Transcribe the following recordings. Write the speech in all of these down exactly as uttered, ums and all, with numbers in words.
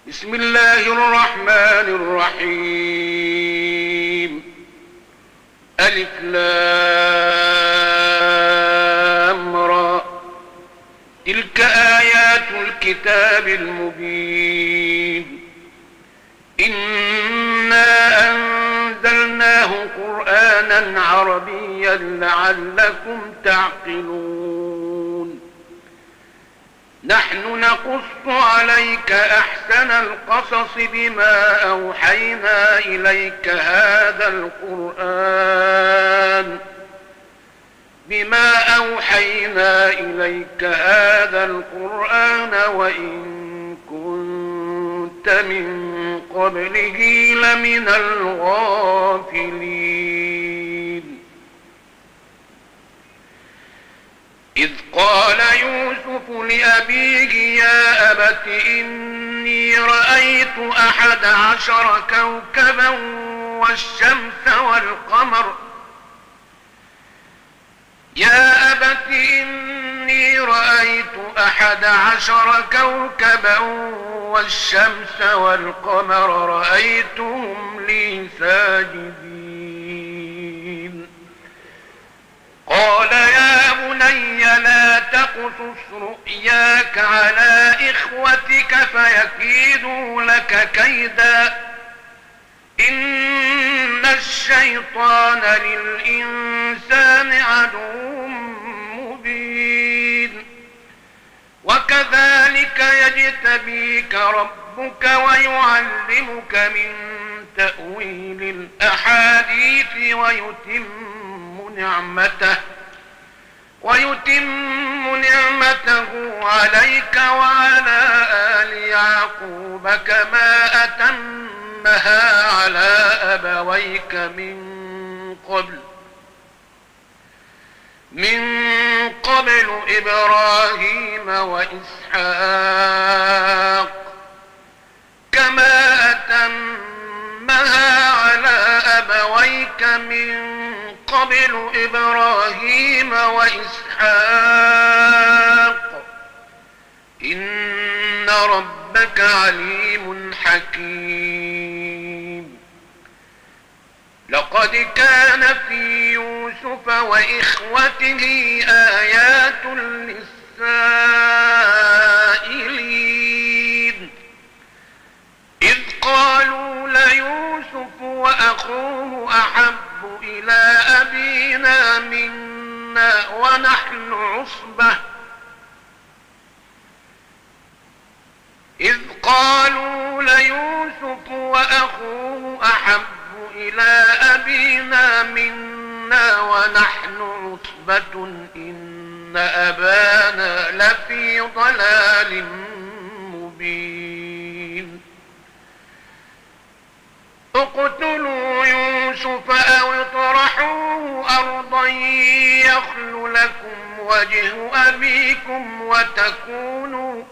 بسم الله الرحمن الرحيم. ألف لام را. تلك آيات الكتاب المبين. إنا أنزلناه قرآنا عربيا لعلكم تعقلون. نحن نقص عليك أحسن القصص بما أوحينا إليك هذا القرآن بما أوحينا إليك هذا القرآن وإن كنت من قبله لمن الغافلين. إذ قال يوسف لأبيه يا أبت إني رأيت أحد عشر كوكبا والشمس والقمر يا أبت إني رأيت أحد عشر كوكبا والشمس والقمر رأيتهم لي ساجدين. قال يا بني لا تقصص رؤياك على إخوتك فيكيدوا لك كيدا إن الشيطان للإنسان عدو مبين. وكذلك يجتبيك ربك ويعلمك من تأويل الأحاديث ويتم نعمته ويتم نعمته عليك وعلى آل يعقوب كما أتمها على أبويك من قبل من قبل إبراهيم وإسحاق كما أتمها على أبويك من قبل إبراهيم وإسحاق إن ربك عليم حكيم. لقد كان في يوسف وإخوته آيات للسائلين إذ قالوا ليوسف وأخوه أحب إلى أبينا منا ونحن عصبة إذ قالوا ليوسف وأخوه أحب إلى أبينا منا ونحن عصبة إن أبانا لفي ضلال مبين. اقتلوا يوسف أو اطرحوه أرضا يخل لكم وجه أبيكم وتكونوا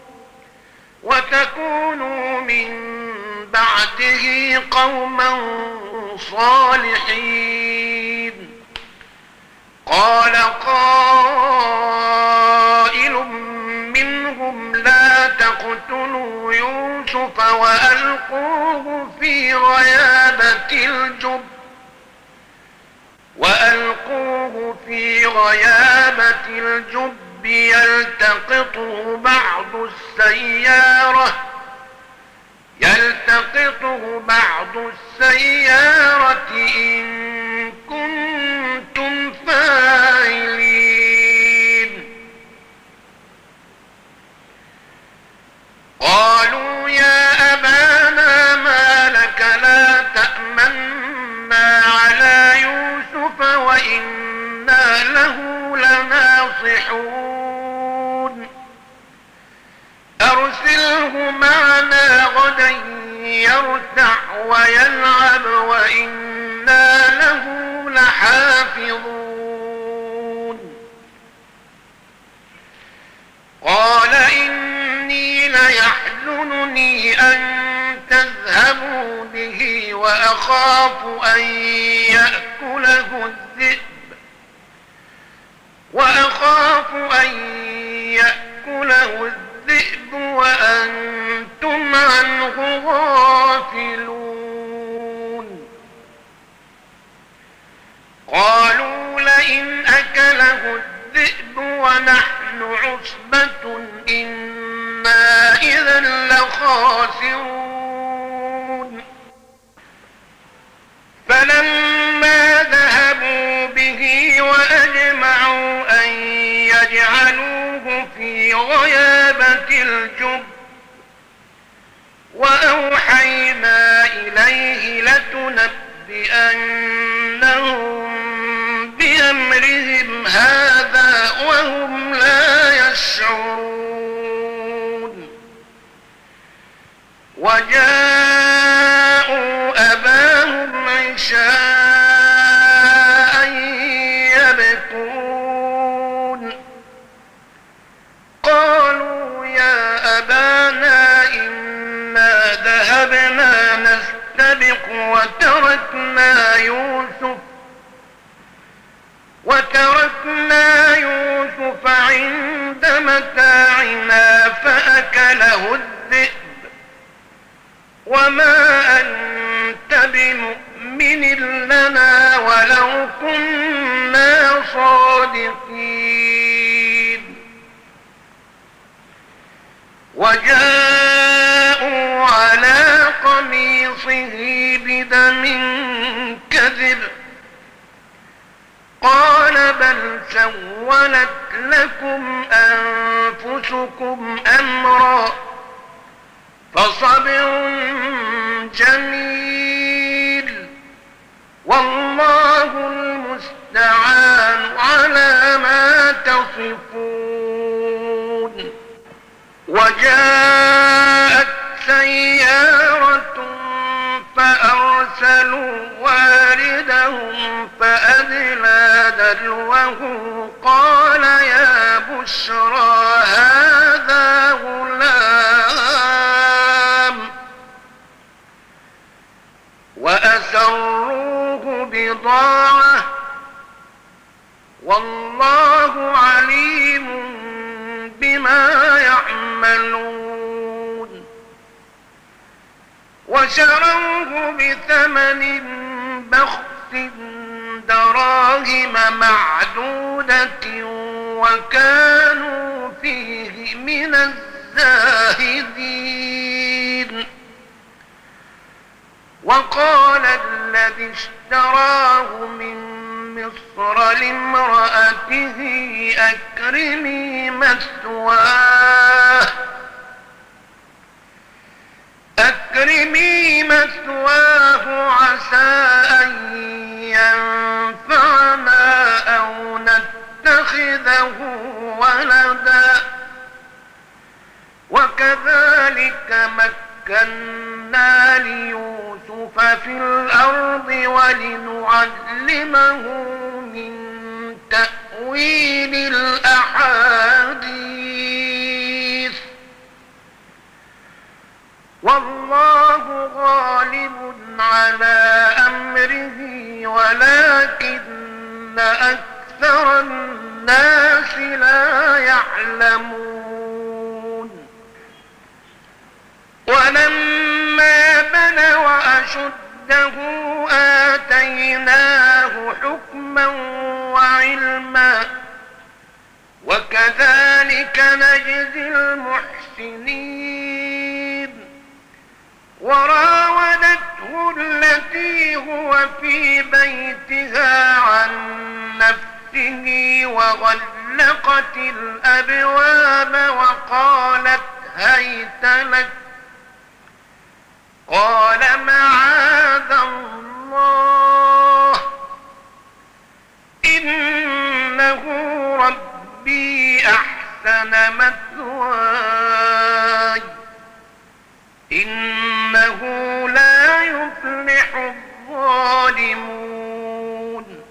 وتكونوا من بعده قوما صالحين. قال قائل منهم لا تقتلوا يوسف وألقوه في غيابة الجب وألقوه في غيابة الجب يلتقطه بعض السيارة يلتقطه بعض السيارة إن كنتم فاعلين. قالوا يا أبانا ما لك لا تأمنا على يوسف وإنا له لناصحون أرسله معنا غدا يرتع ويلعب وإنا له لحافظون. قال إني ليحزنني أن تذهبوا به وأخاف أن يأكله الذئب وأخاف أن يأكله الذئب الذئب وأنتم عنه غافلون قالوا لئن أكله الذئب ونحن عصبة إنا إذا لخاسرون فلما ذهبوا به وأجمعوا أن يجعلوه في غيابة الجب وأوحينا إليه لتنبئنهم بأمرهم هذا وهم لا يشعرون وجاءوا أباهم عشاء يبكون قالوا يا أبانا إنا ذهبنا نستبق وتركنا يوسف وتركنا يوسف عند متاعنا فأكله الذئب وما أنت بمؤمن لنا ولو كنا صادقين وجاءوا على قميصه بدم كذب قال بل سولت لكم أنفسكم أمرا فصبر جميل والله المستعان على ما تصفون وجاءت سيارة فأرسلوا واردهم فأدلى دلوه قال يا بشرى هذا غلام وأسروه بضاعة والله عليم بما يعملون وشروه بثمن بخس دراهم معدودة وكانوا فيه من الزاهدين وقال الذي اشتراه من مصر لامرأته أكرمي مثواه أكرمي مثواه عسى أن ينفعنا أو نتخذه ولدا وكذلك مكنا ليوسف في الأرض ولنعلمه من تأويل الأحاديث والله غالب على أمره ولكن أكثر الناس لا يعلمون ولما بلغ أشده آتيناه حكما وعلما وكذلك نجزي المحسنين وراودته التي هو في بيتها عن نفسه وغلقت الأبواب وقالت هيت لك قال معاذ الله إنه ربي أحسن مثواي إنه لا يفلح الظالمون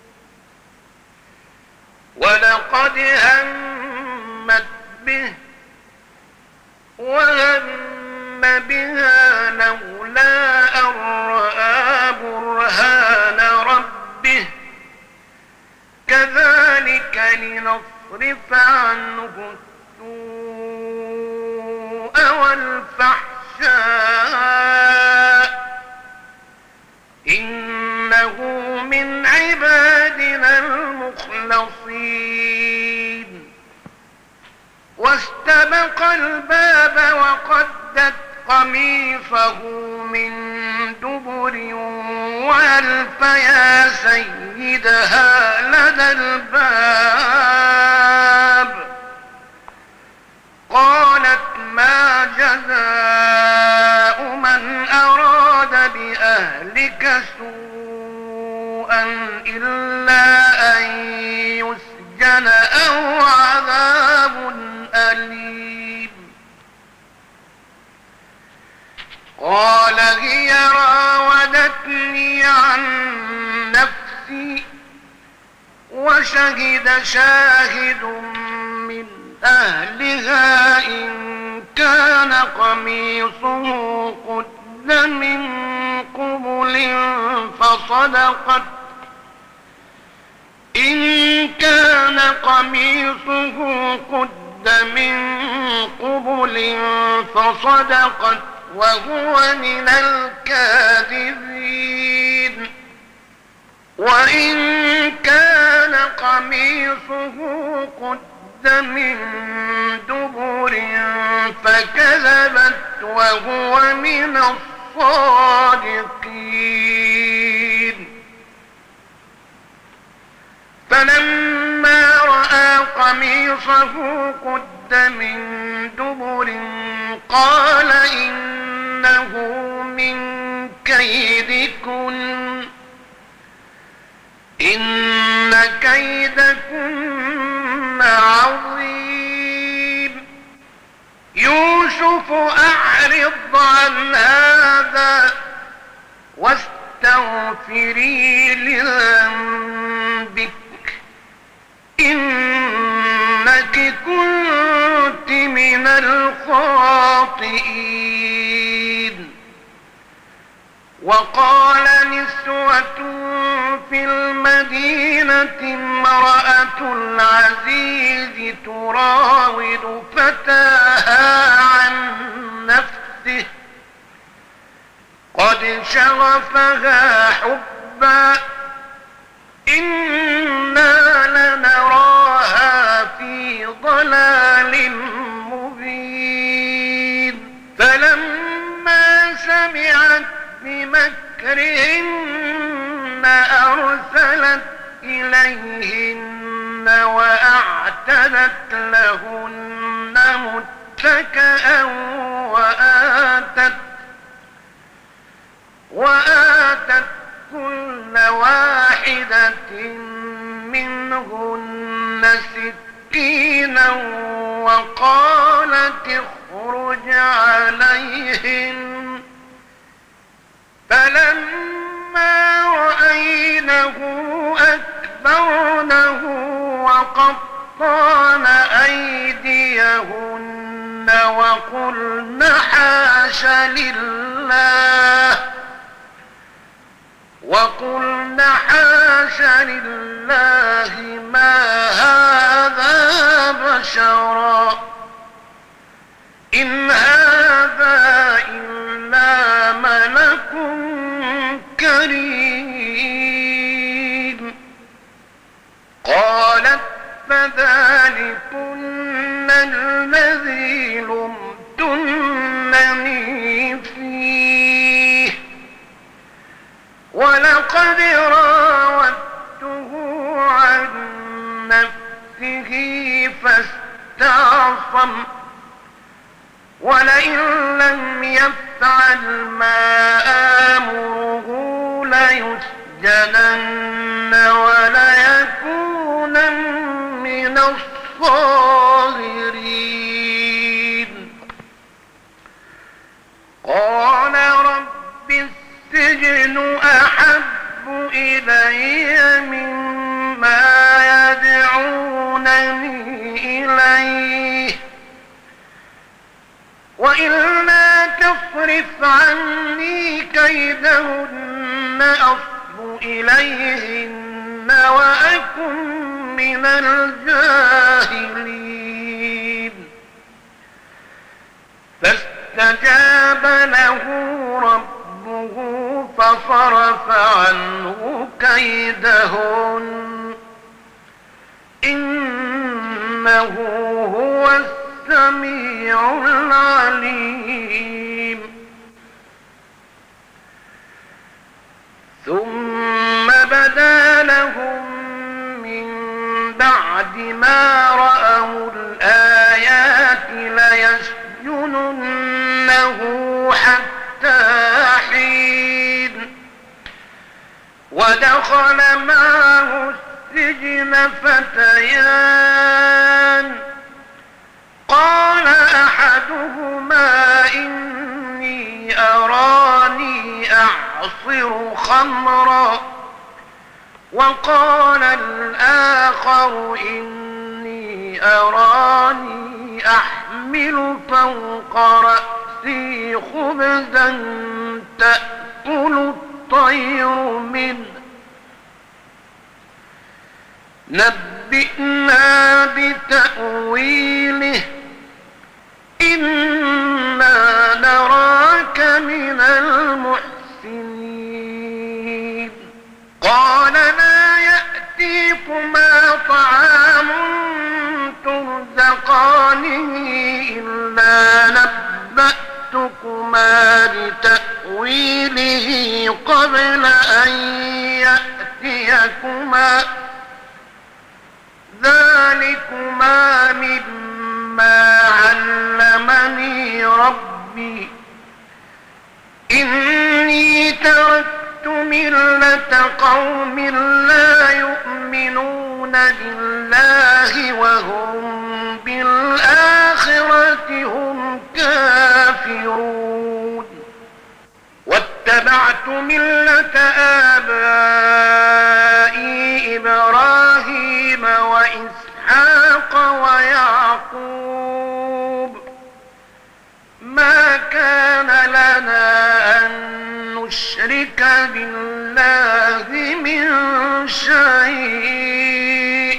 ولقد همت به وهم بها لولا أن رأى برهان ربه كذلك لنصرف عنه السوء والفحشاء إنه من عبادنا المخلصين. واستبق الباب وقدت قميصه من دبر وألف يا سيدها لدى الباب. قالت ما جزاء من أراد بأهلك سوءا إلا أن يسجن أو عذاب أليم. قال هي راودتني عن نفسي وشهد شاهد من أهلها إن كان قميصه قد من قبل فصدقت إن كان قميصه قد من قبل فصدقت وهو من الكاذبين. وإن كان قميصه قد من دبر فكذبت وهو من الصادقين. فلما رأى قميصه قد من دبر قال إنه من كيدكن إن كيدكن عظيم. يوسف أعرض عن هذا واستغفري لذنبك إنك كنت من الخاطئين. وقال نسوة في المدينة امرأة العزيز تراود فتاها عن نفسه قد شغفها حبا إنا لنراها في ضلال مبين. فلما سمعت بمكرهن أرسلت إليهن وأعتدت لهن متكئا وآتت وآتت كل واحدة منهن سكينا وقالت اخرج عليهن. فلما رأينه أكبرنه وقطعن أيديهن وقلن حاش لله وقلن حاش لله ما هذا بشرا إن هذا إلا ملك كريم. قالت فذلكن الذي لمتنني فيه ولقد راودته عن نفسه فاستعصم ولئن لم يفعل ما آمره ليسجنن وليكونن من الصاغرين. قال رب السجن أحب إلي مما يدعونني إليه وإلا تصرف عني كيدهن أصب إليهن وأكن من الجاهلين. فاستجاب له ربه فصرف عنه كيدهن إنه هو السميع العليم. ثم بدا لهم من بعد ما رأوا الآيات ليسجننه حتى حين ودخل معه السجن فتيان قال أحدهما إني أراني أعصر خمرا وقال الآخر إني أراني أحمل فوق رأسي خبزا تأكل الطير منه نبئنا بتأويله إنا نراك من المحسنين. قال لا يأتيكما طعام ترزقانه إلا نبأتكما بتأويله قبل أن يأتيكما ذلكما مما علمني ربي إني تركت ملة قوم لا يؤمنون بالله وهم بالآخرة هم كافرون واتبعت ملة آبائي إبراهيم وإسحاق ويعقوب ما كان لنا أن نشرك بالله من شيء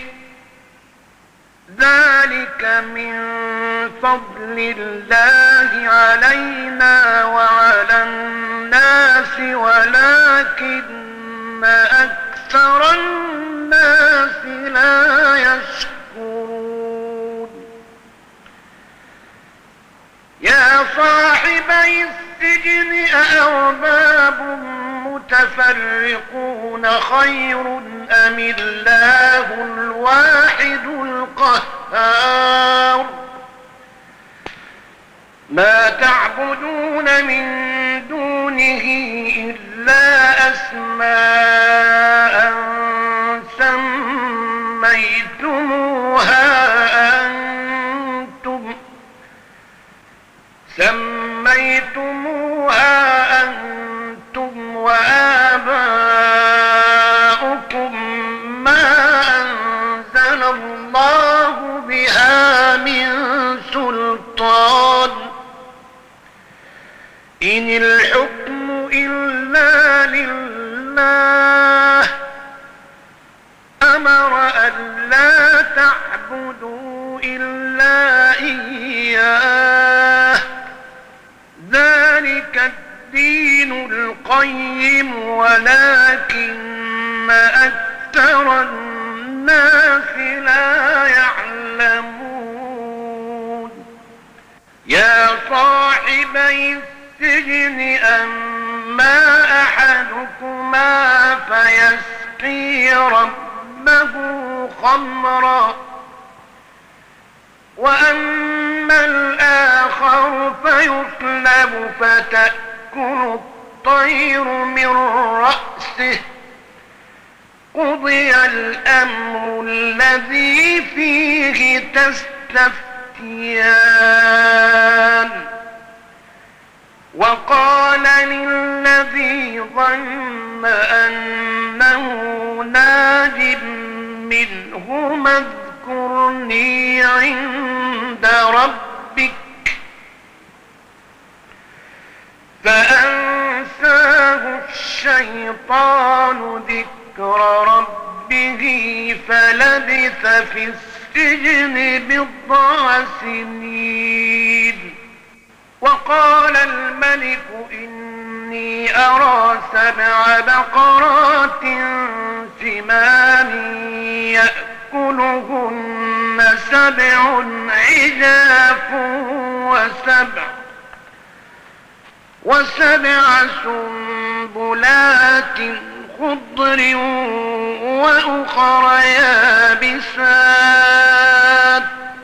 ذلك من فضل الله علينا وعلى الناس ولكن أكثر الناس لا يشكرون. يا صاحبي السجن أأرباب متفرقون خير أم الله الواحد القهار ما تعبدون من دونه إلا أسماء سميتموها أنتم سميتموها أنتم وآباؤكم ما أنزل الله بها من سلطان إن الحكم إلا لله أمر ألا تعبدوا إلا إياه ذلك الدين القيم ولكن أكثر الناس لا يعلمون. يا صاحبي السجن أما أحدكما فيسقي ربه خمرا وأما الآخر فيصلب فتأكل الطير من رأسه قضي الأمر الذي فيه تستفتيان. وقال للذي ظن أنه ناج منهما اذكرني عند ربك فأنساه الشيطان ذكر ربه فلبث في السجن بضع سنين وقال الملك إني أرى سبع بقرات سمان يأكلهن سبع عجاف وسبع وسبع سنبلات خضر وأخر يابسات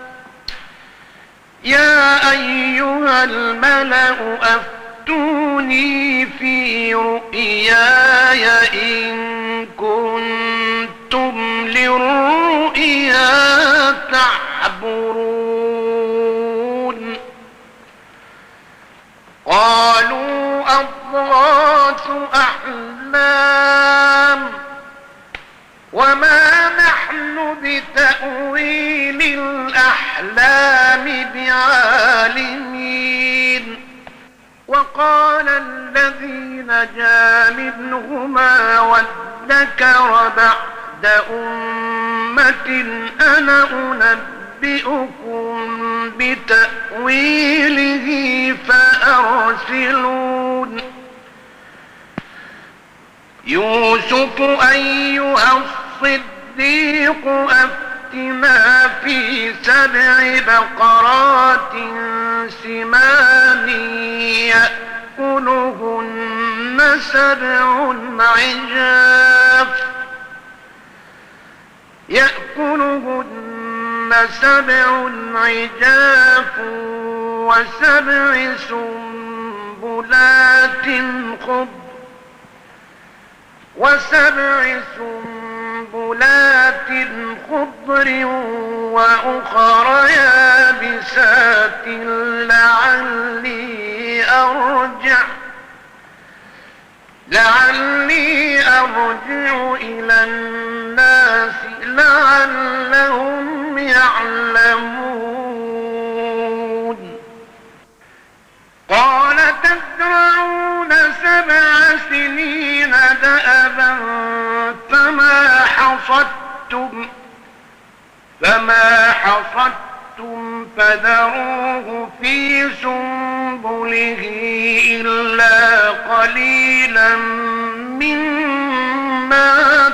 يا أيها الملأ أفتوني في رؤياي إن كنتم للرؤيا تعبرون قالوا أضغاث أحلام وما نحن بتأويل الأحلام بعالمين وقال الذي نجا منهما وادكر بعد أمة أنا أنبئكم بتأويله فأرسلون يوسف أيها الصديق أفتنا في سبع بقرات سمان يأكلهن سبع عجاف يأكلهن سبع عجاف وسبع سنبلات خضر وسبع سنبلات خضر وأخر يابسات لعلي أرجع لعلي أرجع إلى الناس لعلهم يعلمون قال تزرعون سبع سنين دأبا فما حصدتم فما حصدتم فذروه في سنبله إلا قليلا مما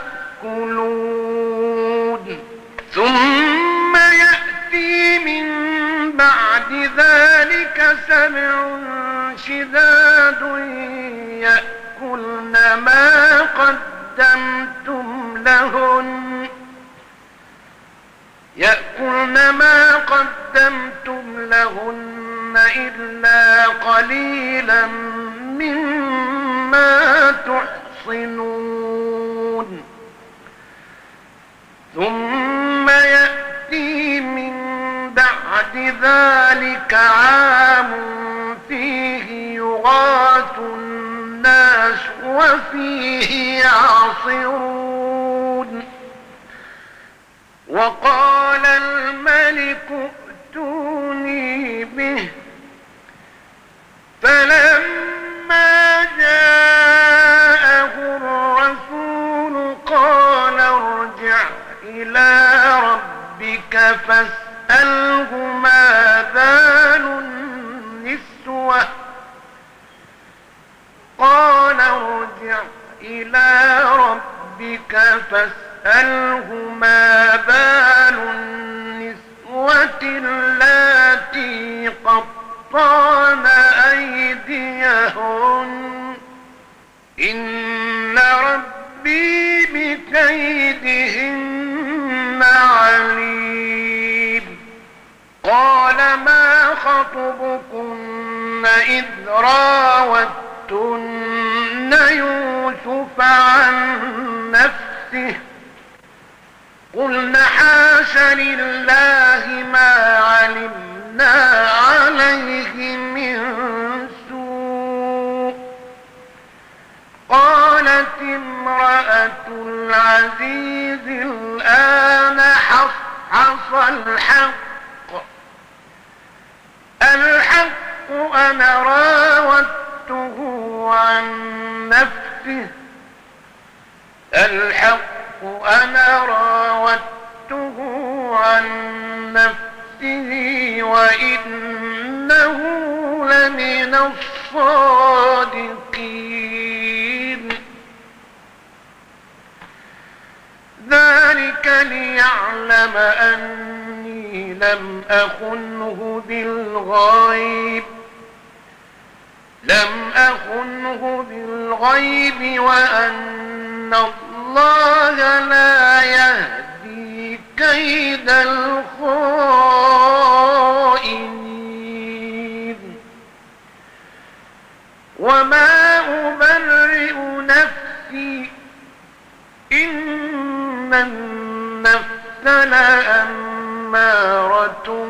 تأكلون ثم يأتي من بعد ذلك سبع شداد يأكلن ما قدمتم لهن يأكلن ما قدمتم لهن إلا قليلا مما تحصنون ثم يأتي من بعد ذلك عام فيه يغاث الناس وفيه يعصرون وقال الملك ائتوني به فلما جاءه الرسول قال ارجع إلى ربك فاسأله ما بال النسوة قال ارجع إلى ربك فاسأله ما بال النسوة اللاتي قطعن أيديهن إن ربي بكيدهن عليم قال ما خطبكن إذ راوتن يوسف عن نفسه قلن حاش لله ما علمنا عليه من سوء قالت امرأة العزيز الآن حصحص الحق الحق أنا راودته عن نفسه الحق أنا راودته عن نفسه وإنه لمن الصادقين. ذلك ليعلم أني لم أخنه بالغيب لم أخنه بالغيب وأن الله لا يهدي كيد الخائنين. وما أبرئ نفسي إن النفس لأمارة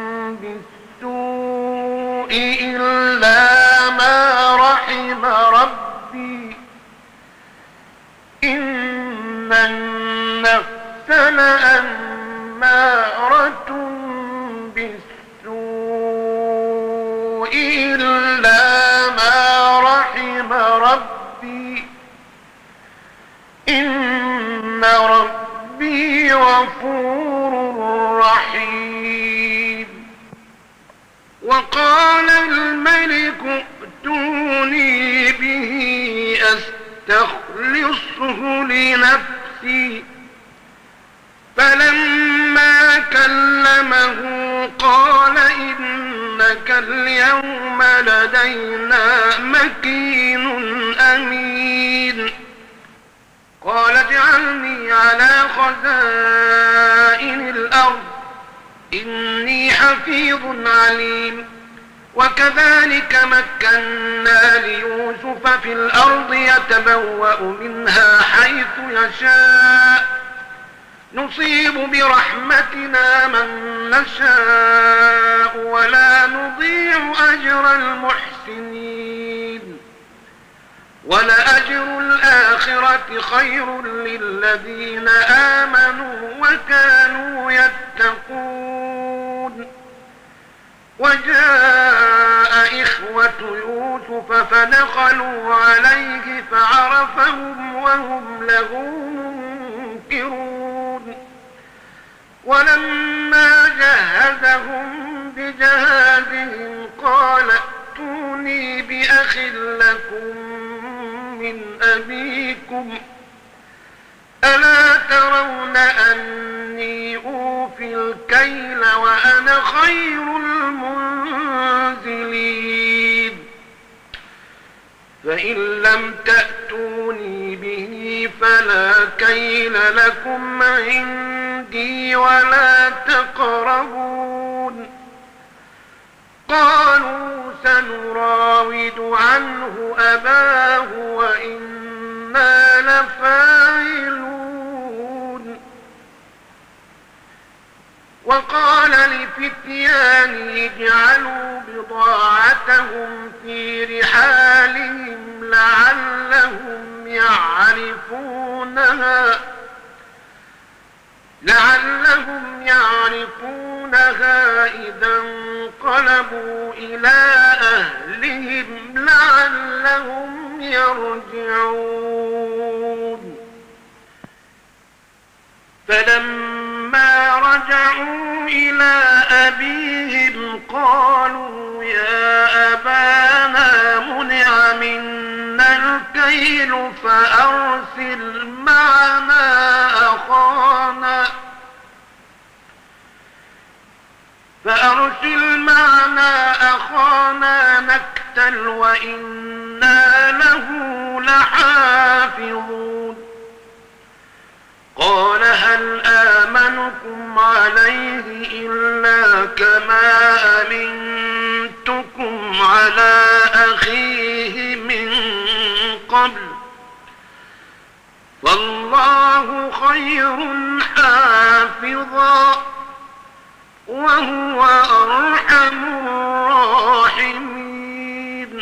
بالسوء إلا ما رحم ربي إن النفس لأمارة بالسوء إلا ما رحم ربي إن ربي غفور رحيم. وقال الملك ائتوني به أستخلصه لنفسي. فلما كلمه قال إنك اليوم لدينا مكين أمين. قال اجعلني على خزائن الأرض إني حفيظ عليم. وكذلك مكنا ليوسف في الأرض يتبوأ منها حيث يشاء نصيب برحمتنا من نشاء ولا نضيع أجر المحسنين. ولأجر الآخرة خير للذين آمنوا وكانوا يتقون. وجاء إخوة يوسف فدخلوا عليه فعرفهم وهم له منكرون. ولما جهزهم بجهازهم قال ائتوني بأخ لكم من أبيكم ألا ترون أني أوفي الكيل وأنا خير المنزلين. فإن لم تأتوني به فلا كيل لكم عندي ولا تقربون. قالوا سنراود عنه أباه وإنا لفاعلون. وقال لفتيانه اجعلوا بضاعتهم في رحالهم لعلهم يعرفونها لعلهم يعرفونها إذا انقلبوا إلى أهلهم لعلهم يرجعون. فلما رجعوا إلى أبيهم قالوا يا أبانا منع منا الكيل فأرسل معنا أخانا فأرسل معنا أخانا نكتل وإنا له لحافظون. قال هل آمنكم عليه إلا كما أمنتكم على أخيه من قبل فالله خير حافظا وهو أرحم الراحمين.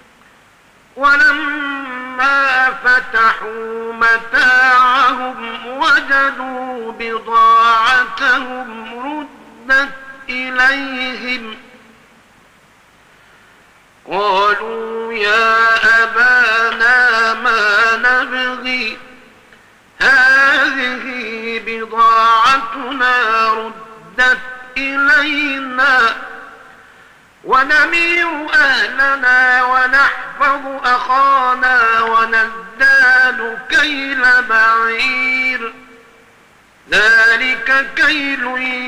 ولما فتحوا متاعهم وجدوا بضاعتهم ردت إليهم قالوا يا أبانا ما نبغي هذه بضاعتنا ردت إلينا ونمير أهلنا ونحفظ أخانا ونزداد كيل بعير ذلك كيل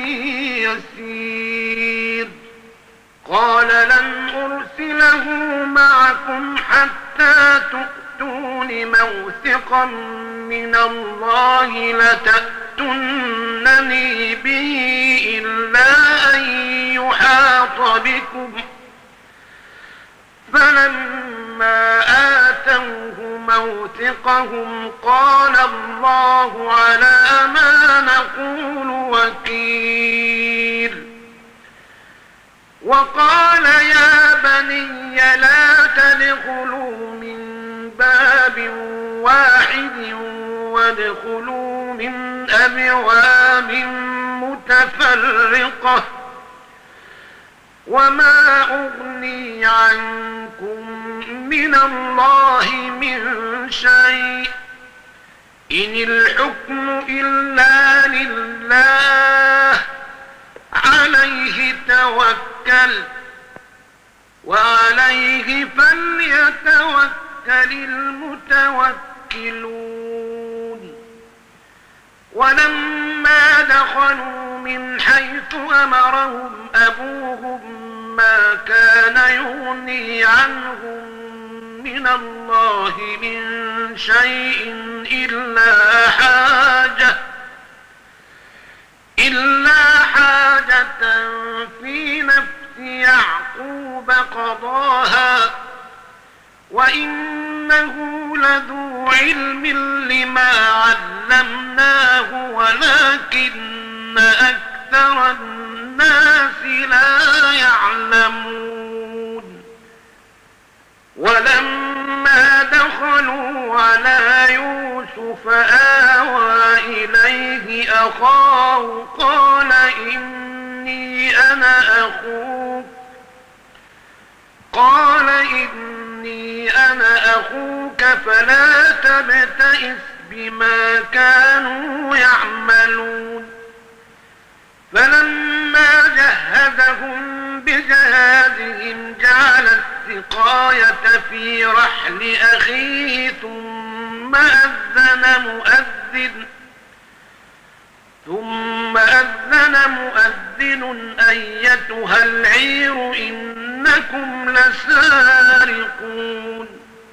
يسير. قال لن أرسله معكم حتى تؤتون موثقا من الله لتأتونني به إلا أن يحاط بكم. فلما آتوه موثقهم قال الله على ما نقول وكيل. وقال يا بني لا تدخلوا من باب واحد وادخلوا من أبواب متفرقة وما أغني عنكم من الله من شيء إن الحكم إلا لله عليه توكل وعليه فليتوكل المتوكلون. ولما دخلوا من حيث أمرهم أبوهم ما كان يغني عنهم من الله من شيء إلا حاجة إلا حاجة في نفس يعقوب قضاها وإنه لذو علم لما علمناه ولكن أكثر الناس لا يعلمون. ولما دخلوا على يوسف آوى إليه أخاه قال إني أنا أخوك قال إني أنا أخوك فلا تبتئس بما كانوا يعملون. فلما جهزهم بجهازهم جعل السقاية في رحل أخيه ثم أذن مؤذن ثم أذن مؤذن أيتها العير إنكم لسارقون.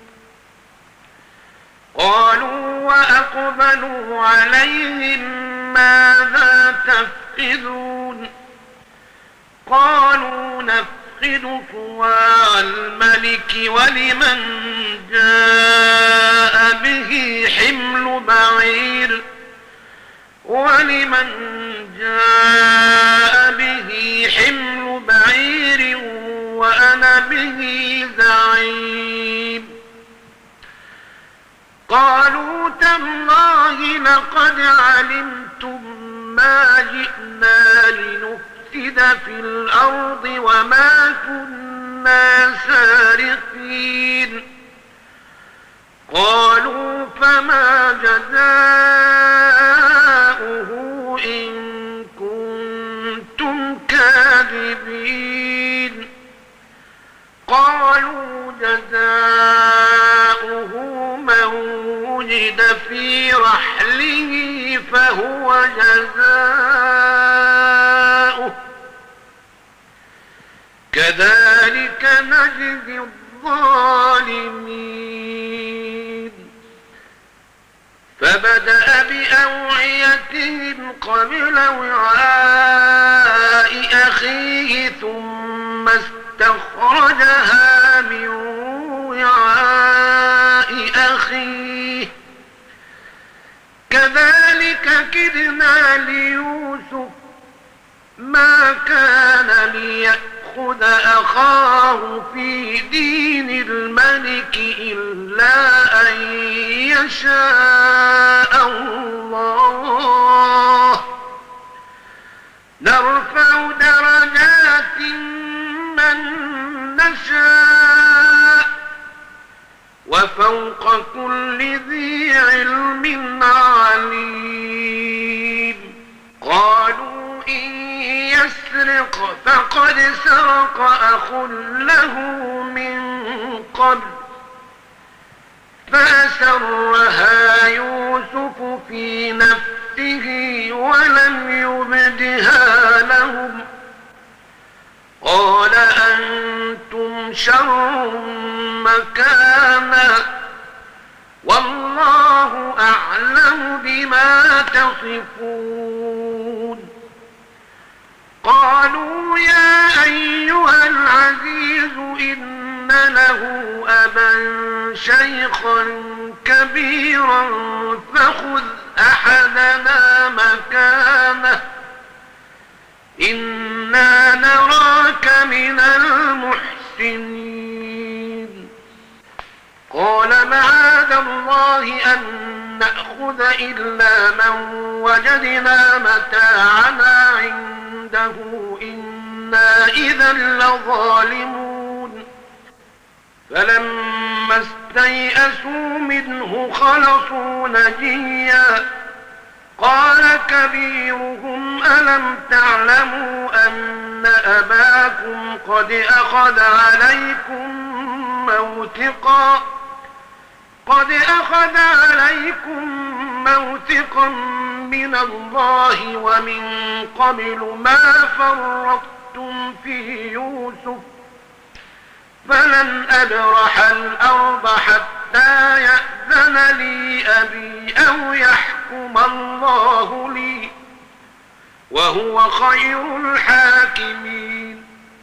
قالوا وأقبلوا عليهم ماذا تفقدون قالوا نفقد صواع الملك ولمن جاء به حمل بعير ولمن جاء به حمل بعير وأنا به زعيم. قالوا تالله لقد علمتم ما جئنا لنفسد في الأرض وما كنا سارقين. قالوا فما جزاؤه إن كنتم كاذبين. قالوا جزاؤه من وجد في رحله فهو جزاؤه كذلك نجزي الظالمين. فبدأ بأوعيتهم قبل وعاء أخيه ثم استخرجها من وعاء أخيه كذلك كدنا ليوسف ما كان ليأخذ أخاه في دين الملك إلا أن يشاء الله نرفع درجات من نشاء وفوق كل ذي علم عليم. قالوا إن يسرق يسرق فقد سرق أخ له من قبل فأسرها يوسف في نفسه ولم يبدها لهم قال أنتم شر مكانا والله أعلم بما تصفون قالوا يا أيها العزيز إن له أبا شيخا كبيرا فخذ أحدنا مكانه إنا نراك من المحسنين قال معاذ الله أن نأخذ إلا من وجدنا متاعنا عنده إنا إذا لظالمون فلما استيئسوا منه خلصوا نجيا قال كبيرهم ألم تعلموا أن أباكم قد أخذ عليكم موثقا قد أخذ عليكم موثقا من الله ومن قبل ما فرطتم في يوسف فلن أبرح الأرض حتى يأذن لي أبي أو يحكم الله لي وهو خير الحاكمين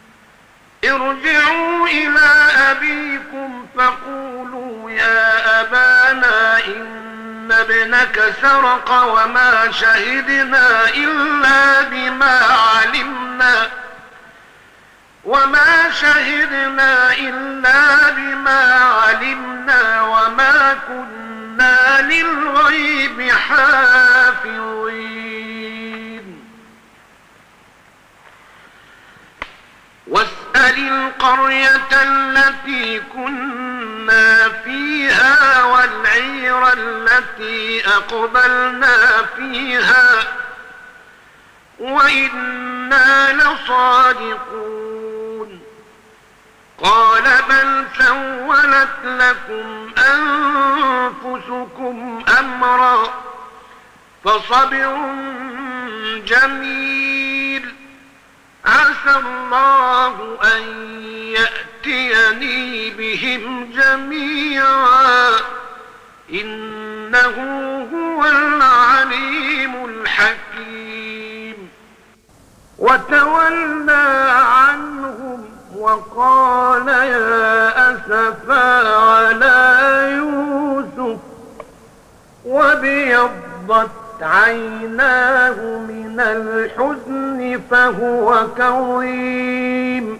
ارجعوا إلى أبيكم فقولوا يا أبانا إن ابنك سرق وما شهدنا إلا بما علمنا وما شهدنا إلا بما علمنا وما كنا للغيب حافظين واسأل القرية التي كنا فيها والعير التي أقبلنا فيها وإنا لصادقون قال بل سولت لكم أنفسكم أمرا فصبر جميل عسى الله أن يأتيني بهم جميعا إنه هو العليم الحكيم وتولى عنهم وقال يا أسفى على يوسف وابيضت عيناه من الحزن فهو كظيم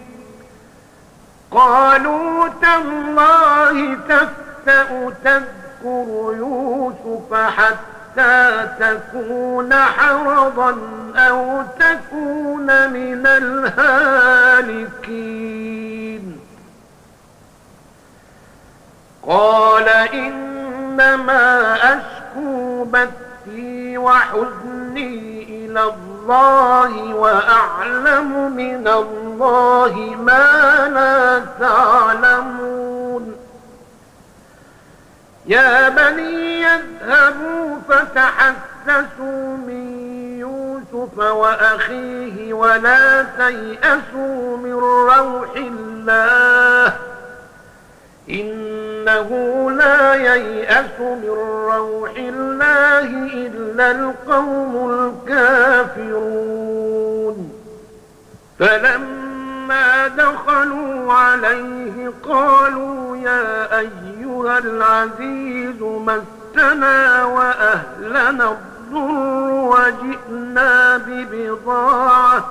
قالوا تالله تفتأ تذكر يوسف حتى تكون حرضا أو تكون من الهالكين قال إنما أشكو بثي وحزني إلى الله وأعلم من الله ما لا تعلمون يا بني يذهبوا فتحسسوا من يوسف وأخيه ولا تيأسوا من روح الله إنه لا ييأس من روح الله إلا القوم الكافرون فلما دخلوا عليه قالوا يا أيها العزيز مسنا وأهلنا الضر وجئنا ببضاعة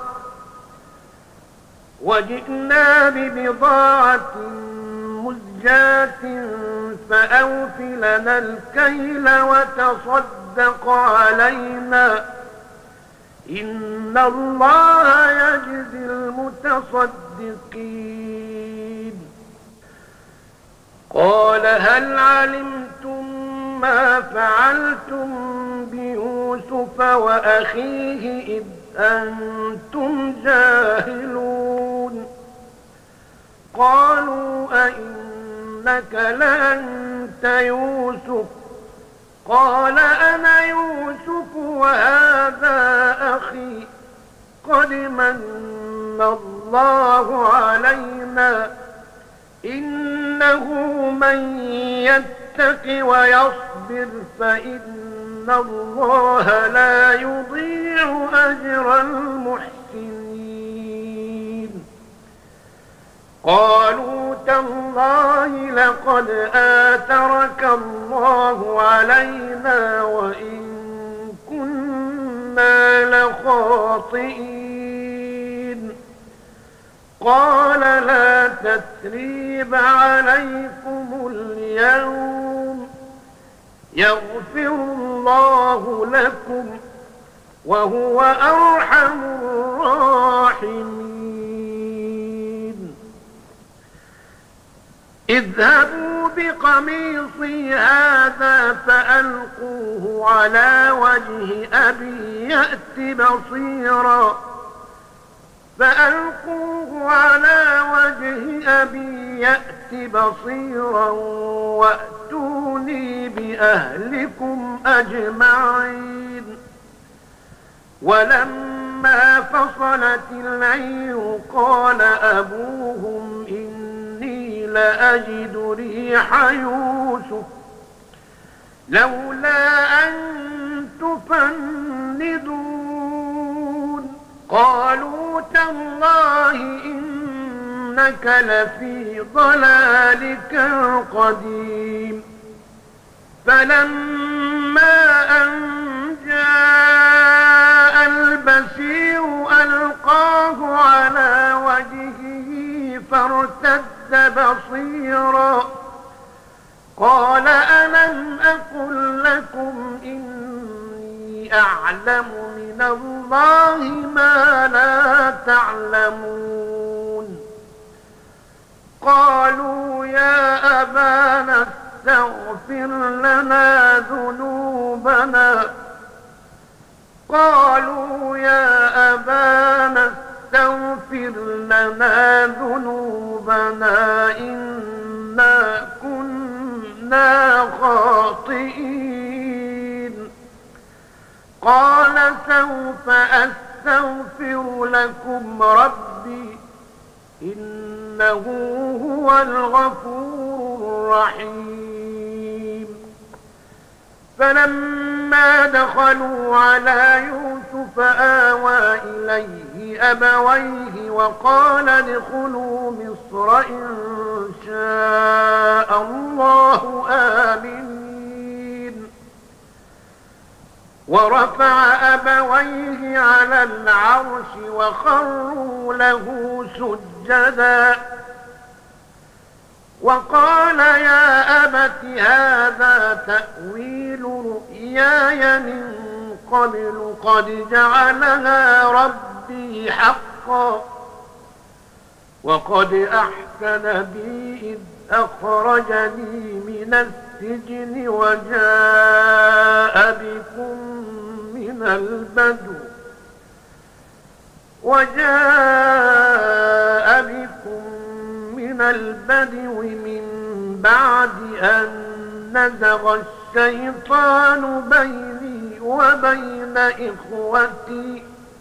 وجئنا ببضاعة مزجاة فأوف لنا الكيل وتصدق علينا إن الله يجزي المتصدقين قال هل علمتم ما فعلتم بيوسف وأخيه إذ أنتم جاهلون. قالوا أئنك لأنت يوسف؟ قال أنا يوسف وهذا أخي قد من الله علينا إنه من يتق ويصبر فإن الله لا يضيع أجر المحسنين. قالوا تالله لقد آثرك الله علينا وإن كنا لخاطئين. قال لا تثريب عليكم اليوم يغفر الله لكم وهو أرحم الراحمين. اذهبوا بقميصي هذا فألقوه على وجه أبي يأت بصيرا فألقوه على وجه أبي يأت بصيرا وأتوني بأهلكم أجمعين. ولما فصلت العير قال أبوهم إني لأجد ريح يوسف لولا أن تفندون. قالوا تالله إنك لفي ضلالك القديم. فلما أن جاء البشير ألقاه على وجهه فارتد بصيرا قال ألم أقل لكم إني أعلم من الله ما لا تعلمون. قالوا يا أبانا استغفر لنا ذنوبنا قالوا يا أبانا استغفر لنا ذنوبنا إنا كنا خاطئين. قال سوف أستغفر لكم ربي إنه هو الغفور الرحيم. فلما دخلوا على يوسف آوى إليه أبويه وقال ادخلوا مصر إن شاء الله آمنين. ورفع أبويه على العرش وخروا له سجدا وقال يا أبت هذا تأويل رؤياي من قبل قد جعلها ربي حقا وقد أحسن بي إذ أخرجني من السجن وجاء بكم من البدو وجاء بكم من البدو من بعد أن نزغ الشيطان بيني وبين إخوتي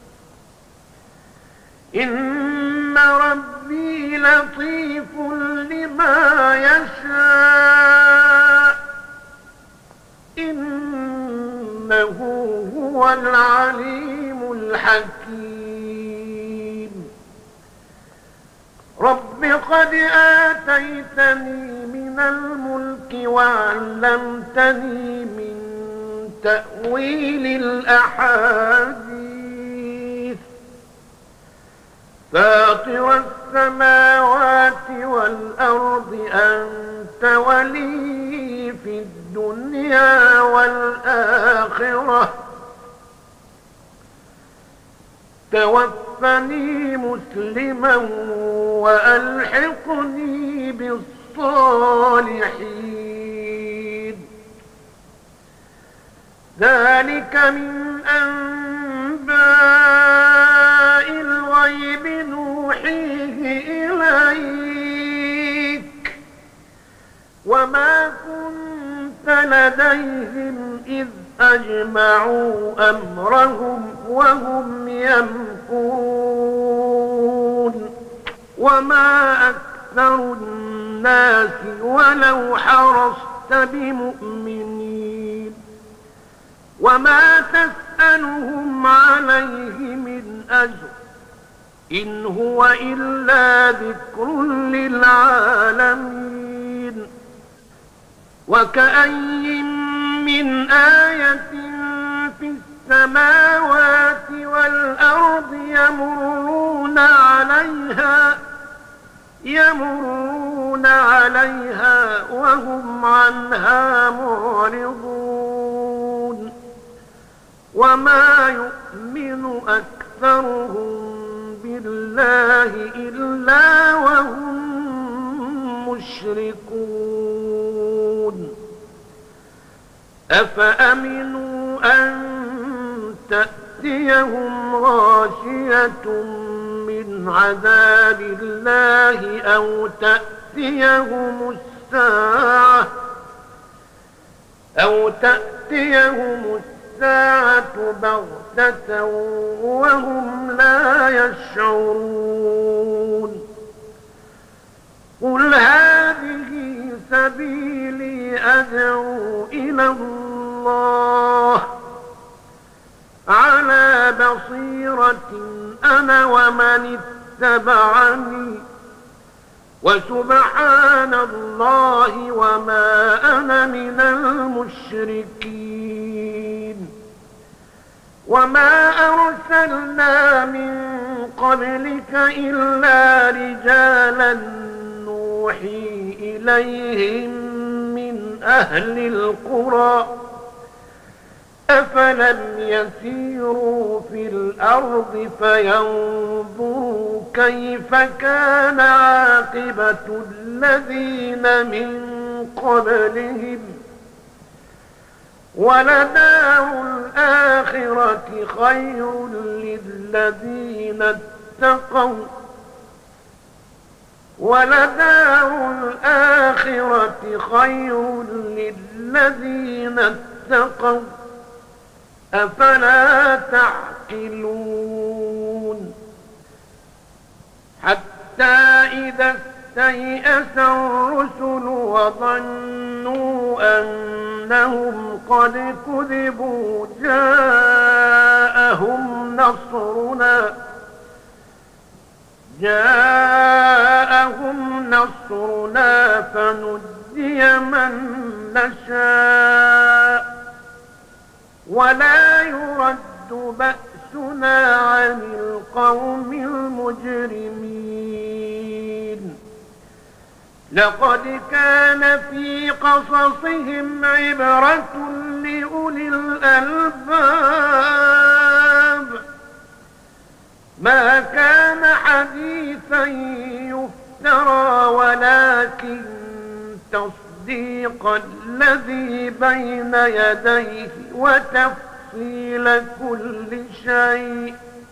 إن ربي لطيف لما يشاء إنه هو العليم الحكيم. رب قد آتيتني من الملك وعلمتني من تأويل الأحاديث فاطر السماوات والأرض أنت ولي في الدنيا والآخرة توفني مسلما وألحقني بالصالحين. ذلك من أنباء وما كنت لديهم إذ أجمعوا أمرهم وهم يمكرون وما أكثر الناس ولو حرصت بمؤمنين وما تسألهم عليه من أجر إن هو إلا ذكر للعالمين وكأي من آية في السماوات والأرض يمرون عليها يمرون عليها وهم عنها معرضون وما يؤمن أكثرهم بالله إلا وهم مشركون أفأمنوا أن تأتيهم غاشية من عذاب الله أو تأتيهم الساعة أو تأتيهم الساعة بغتة وهم لا يشعرون قل هذه سبيلي أدعو إلى الله على بصيرة أنا ومن اتبعني وسبحان الله وما أنا من المشركين وما أرسلنا من قبلك إلا رجالا نوحي إليهم من أهل القرى أفلم يسيروا في الأرض فينظروا كيف كان عاقبة الذين من قبلهم ولدار الآخرة خير للذين اتقوا ولدار الآخرة خير للذين اتقوا أفلا تعقلون حتى إذا استيأس الرسل وظنوا أنهم قد كذبوا جاءهم نصرنا جاءهم نصرنا فنجي من نشاء ولا يرد بأسنا عن القوم المجرمين لقد كان في قصصهم عبرة لأولي الألباب ما كان حديثا يفترى ولكن تصديق الذي بين يديه وتفصيل كل شيء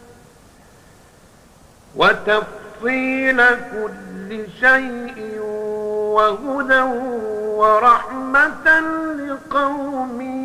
وتفصيل كل شيء وهدى ورحمة لقوم